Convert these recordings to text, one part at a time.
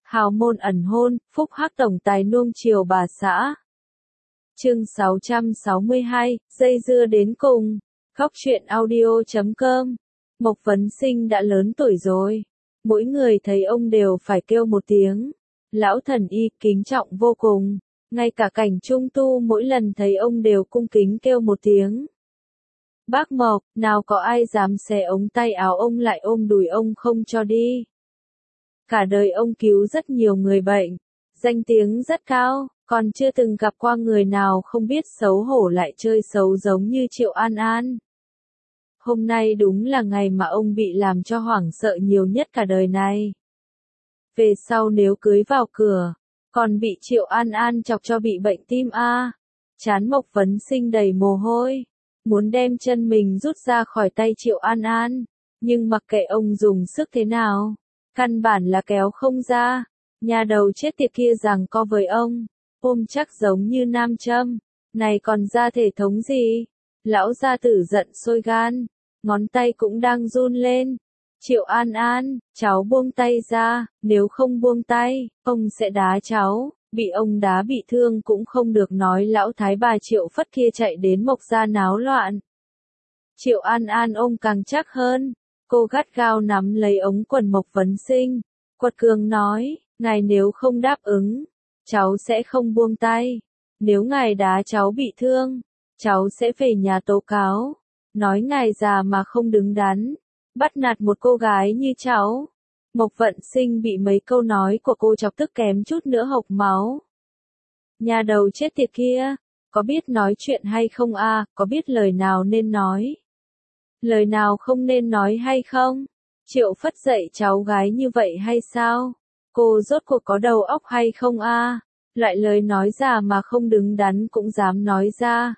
Hào môn ẩn hôn, phúc hắc tổng tài nuông chiều bà xã. Chương 662, dây dưa đến cùng. Góc truyện audio.com. Mộc Vấn Sinh đã lớn tuổi rồi. Mỗi người thấy ông đều phải kêu một tiếng. Lão thần y kính trọng vô cùng. Ngay cả cảnh trung tu mỗi lần thấy ông đều cung kính kêu một tiếng. Bác Mộc, nào có ai dám xé ống tay áo ông lại ôm đùi ông không cho đi. Cả đời ông cứu rất nhiều người bệnh, danh tiếng rất cao, còn chưa từng gặp qua người nào không biết xấu hổ lại chơi xấu giống như Triệu An An. Hôm nay đúng là ngày mà ông bị làm cho hoảng sợ nhiều nhất cả đời này. Về sau nếu cưới vào cửa, còn bị Triệu An An chọc cho bị bệnh tim a. Trán Mộc Vấn Sinh đầy mồ hôi, muốn đem chân mình rút ra khỏi tay Triệu An An, nhưng mặc kệ ông dùng sức thế nào, căn bản là kéo không ra. Nhà đầu chết tiệt kia giằng co với ông, ôm chắc giống như nam châm, này còn ra thể thống gì? Lão gia tử giận sôi gan, ngón tay cũng đang run lên. Triệu An An, cháu buông tay ra, nếu không buông tay, ông sẽ đá cháu. Bị ông đá bị thương cũng không được nói lão thái bà Triệu Phất kia chạy đến Mộc gia náo loạn. Triệu An An ôm càng chắc hơn, cô gắt gao nắm lấy ống quần Mộc Vấn Sinh, quật cường nói, ngài nếu không đáp ứng, cháu sẽ không buông tay. Nếu ngài đá cháu bị thương, cháu sẽ về nhà tố cáo, nói ngài già mà không đứng đắn, bắt nạt một cô gái như cháu. Mộc Vấn Sinh bị mấy câu nói của cô chọc tức kém chút nữa hộc máu. Nhà đầu chết tiệt kia, có biết nói chuyện hay không a? Có biết lời nào nên nói, lời nào không nên nói hay không? Triệu Phất dạy cháu gái như vậy hay sao? Cô rốt cuộc có đầu óc hay không a? Loại lời nói ra mà không đứng đắn cũng dám nói ra.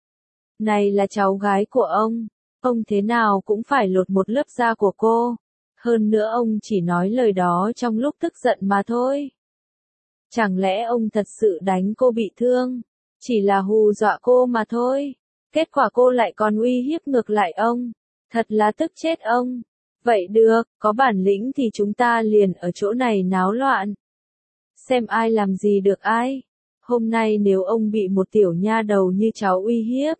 Này là cháu gái của ông thế nào cũng phải lột một lớp da của cô. Hơn nữa ông chỉ nói lời đó trong lúc tức giận mà thôi. Chẳng lẽ ông thật sự đánh cô bị thương? Chỉ là hù dọa cô mà thôi. Kết quả cô lại còn uy hiếp ngược lại ông. Thật là tức chết ông. Vậy được, có bản lĩnh thì chúng ta liền ở chỗ này náo loạn. Xem ai làm gì được ai. Hôm nay nếu ông bị một tiểu nha đầu như cháu uy hiếp,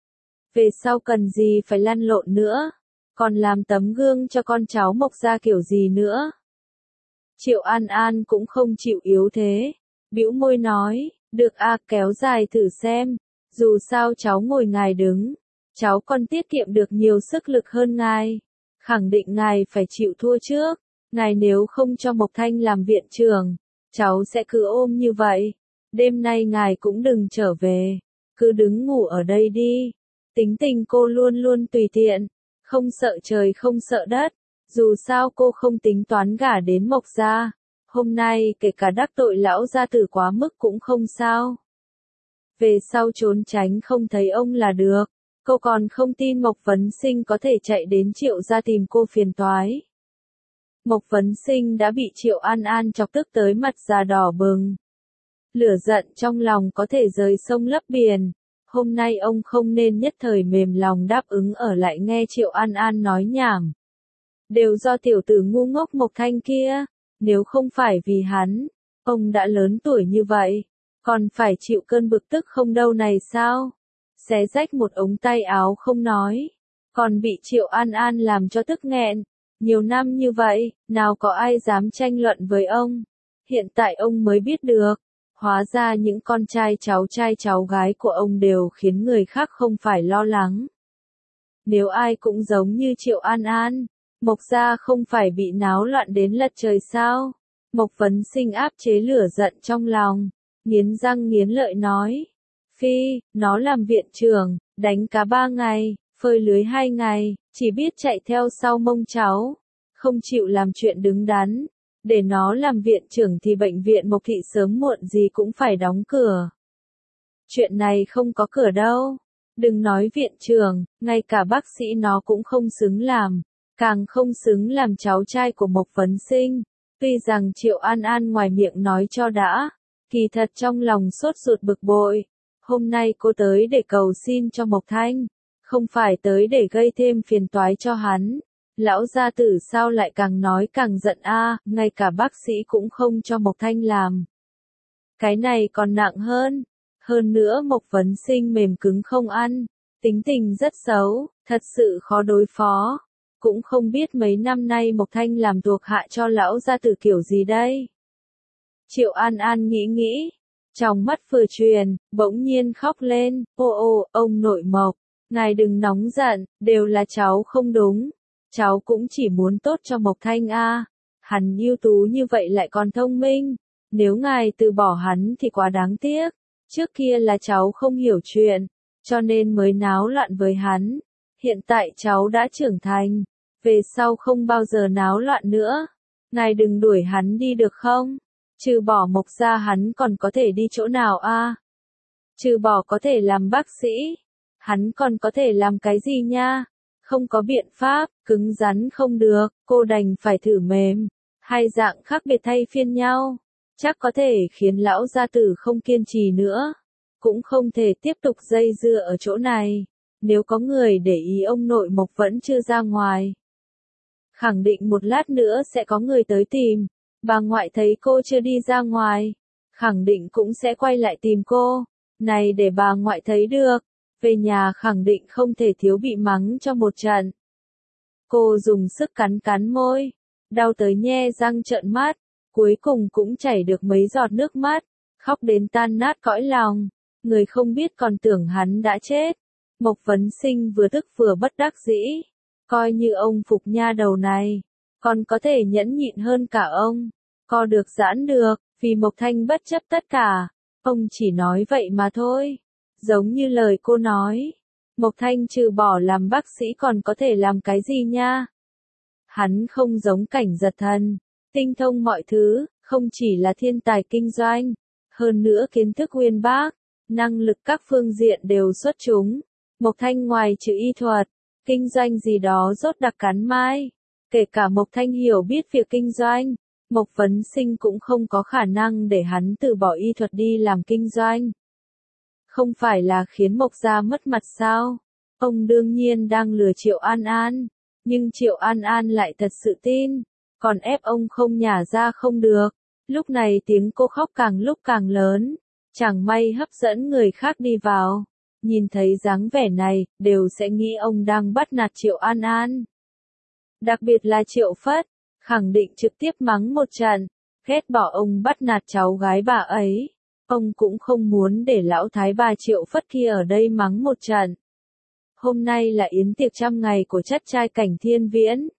về sau cần gì phải lăn lộn nữa. Còn làm tấm gương cho con cháu Mộc gia kiểu gì nữa. Triệu An An cũng không chịu yếu thế, bĩu môi nói, được a, kéo dài thử xem, dù sao cháu ngồi ngài đứng, cháu còn tiết kiệm được nhiều sức lực hơn ngài, khẳng định ngài phải chịu thua trước, ngài nếu không cho Mộc Thanh làm viện trưởng, cháu sẽ cứ ôm như vậy, đêm nay ngài cũng đừng trở về, cứ đứng ngủ ở đây đi. Tính tình cô luôn luôn tùy tiện, không sợ trời không sợ đất, dù sao cô không tính toán gả đến Mộc gia, hôm nay kể cả đắc tội lão gia tử quá mức cũng không sao. Về sau trốn tránh không thấy ông là được, cô còn không tin Mộc Vấn Sinh có thể chạy đến Triệu gia tìm cô phiền toái. Mộc Vấn Sinh đã bị Triệu An An chọc tức tới mặt già đỏ bừng. Lửa giận trong lòng có thể rời sông lấp biển. Hôm nay ông không nên nhất thời mềm lòng đáp ứng ở lại nghe Triệu An An nói nhảm. Đều do tiểu tử ngu ngốc Mộc Thanh kia, nếu không phải vì hắn, ông đã lớn tuổi như vậy, còn phải chịu cơn bực tức không đâu này sao? Xé rách một ống tay áo không nói, còn bị Triệu An An làm cho tức nghẹn. Nhiều năm như vậy, nào có ai dám tranh luận với ông. Hiện tại ông mới biết được. Hóa ra những con trai cháu gái của ông đều khiến người khác không phải lo lắng. Nếu ai cũng giống như Triệu An An, Mộc gia không phải bị náo loạn đến lật trời sao? Mộc Vấn Sinh áp chế lửa giận trong lòng, nghiến răng nghiến lợi nói. Phi, nó làm viện trưởng, đánh cá 3 ngày, phơi lưới 2 ngày, chỉ biết chạy theo sau mông cháu, không chịu làm chuyện đứng đắn. Để nó làm viện trưởng thì bệnh viện Mộc Thị sớm muộn gì cũng phải đóng cửa. Chuyện này không có cửa đâu. Đừng nói viện trưởng, ngay cả bác sĩ nó cũng không xứng làm, càng không xứng làm cháu trai của Mộc Vấn Sinh. Tuy rằng Triệu An An ngoài miệng nói cho đã, kỳ thật trong lòng sốt ruột bực bội. Hôm nay cô tới để cầu xin cho Mộc Thanh, không phải tới để gây thêm phiền toái cho hắn. Lão gia tử sao lại càng nói càng giận a, ngay cả bác sĩ cũng không cho Mộc Thanh làm. Cái này còn nặng hơn. Hơn nữa Mộc Vấn Sinh mềm cứng không ăn, tính tình rất xấu, thật sự khó đối phó. Cũng không biết mấy năm nay Mộc Thanh làm thuộc hạ cho lão gia tử kiểu gì đây. Triệu An An nghĩ, trong mắt vừa truyền, bỗng nhiên khóc lên, ô, ông nội Mộc, ngài đừng nóng giận, đều là cháu không đúng. Cháu cũng chỉ muốn tốt cho Mộc Thanh a, hắn ưu tú như vậy lại còn thông minh, nếu ngài từ bỏ hắn thì quá đáng tiếc. Trước kia là cháu không hiểu chuyện, cho nên mới náo loạn với hắn. Hiện tại cháu đã trưởng thành, về sau không bao giờ náo loạn nữa. Ngài đừng đuổi hắn đi được không? Trừ bỏ Mộc gia hắn còn có thể đi chỗ nào a? Trừ bỏ có thể làm bác sĩ, hắn còn có thể làm cái gì nha? Không có biện pháp, cứng rắn không được, cô đành phải thử mềm. Hai dạng khác biệt thay phiên nhau, chắc có thể khiến lão gia tử không kiên trì nữa. Cũng không thể tiếp tục dây dưa ở chỗ này. Nếu có người để ý ông nội Mộc vẫn chưa ra ngoài, khẳng định một lát nữa sẽ có người tới tìm. Bà ngoại thấy cô chưa đi ra ngoài, khẳng định cũng sẽ quay lại tìm cô. Này để bà ngoại thấy được, về nhà khẳng định không thể thiếu bị mắng cho một trận. Cô dùng sức cắn môi, đau tới nhe răng trợn mắt, cuối cùng cũng chảy được mấy giọt nước mắt, khóc đến tan nát cõi lòng. Người không biết còn tưởng hắn đã chết. Mộc Vấn Sinh vừa tức vừa bất đắc dĩ, coi như ông Phục nha đầu này, còn có thể nhẫn nhịn hơn cả ông, co được giãn được, vì Mộc Thanh bất chấp tất cả, ông chỉ nói vậy mà thôi. Giống như lời cô nói, Mộc Thanh trừ bỏ làm bác sĩ còn có thể làm cái gì nha? Hắn không giống Cảnh Giật Thần, tinh thông mọi thứ, không chỉ là thiên tài kinh doanh, hơn nữa kiến thức uyên bác, năng lực các phương diện đều xuất chúng. Mộc Thanh ngoài trừ y thuật, kinh doanh gì đó rốt đặc cắn mai. Kể cả Mộc Thanh hiểu biết việc kinh doanh, Mộc Vấn Sinh cũng không có khả năng để hắn từ bỏ y thuật đi làm kinh doanh. Không phải là khiến Mộc gia mất mặt sao? Ông đương nhiên đang lừa Triệu An An, nhưng Triệu An An lại thật sự tin, còn ép ông không nhả ra không được. Lúc này tiếng cô khóc càng lúc càng lớn, chẳng may hấp dẫn người khác đi vào. Nhìn thấy dáng vẻ này, đều sẽ nghĩ ông đang bắt nạt Triệu An An. Đặc biệt là Triệu Phất, khẳng định trực tiếp mắng một trận, ghét bỏ ông bắt nạt cháu gái bà ấy. Ông cũng không muốn để lão thái bà Triệu Phất kia ở đây mắng một trận. Hôm nay là yến tiệc 100 ngày của chất trai Cảnh Thiên Viễn.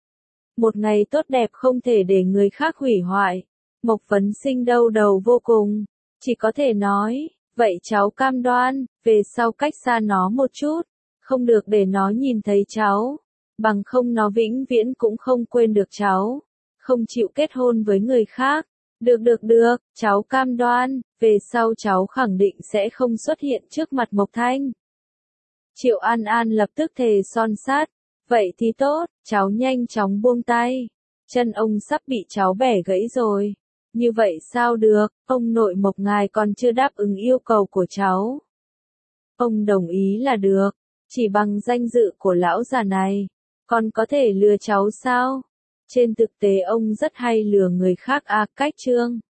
Một ngày tốt đẹp không thể để người khác hủy hoại. Mộc Vấn Sinh đau đầu vô cùng, chỉ có thể nói, vậy cháu cam đoan, về sau cách xa nó một chút, không được để nó nhìn thấy cháu, bằng không nó vĩnh viễn cũng không quên được cháu, không chịu kết hôn với người khác. Được, cháu cam đoan, về sau cháu khẳng định sẽ không xuất hiện trước mặt Mộc Thanh. Triệu An An lập tức thề son sắt, vậy thì tốt, cháu nhanh chóng buông tay, chân ông sắp bị cháu bẻ gãy rồi. Như vậy sao được, ông nội Mộc ngài còn chưa đáp ứng yêu cầu của cháu. Ông đồng ý là được, chỉ bằng danh dự của lão già này, còn có thể lừa cháu sao? Trên thực tế ông rất hay lừa người khác cách Trương.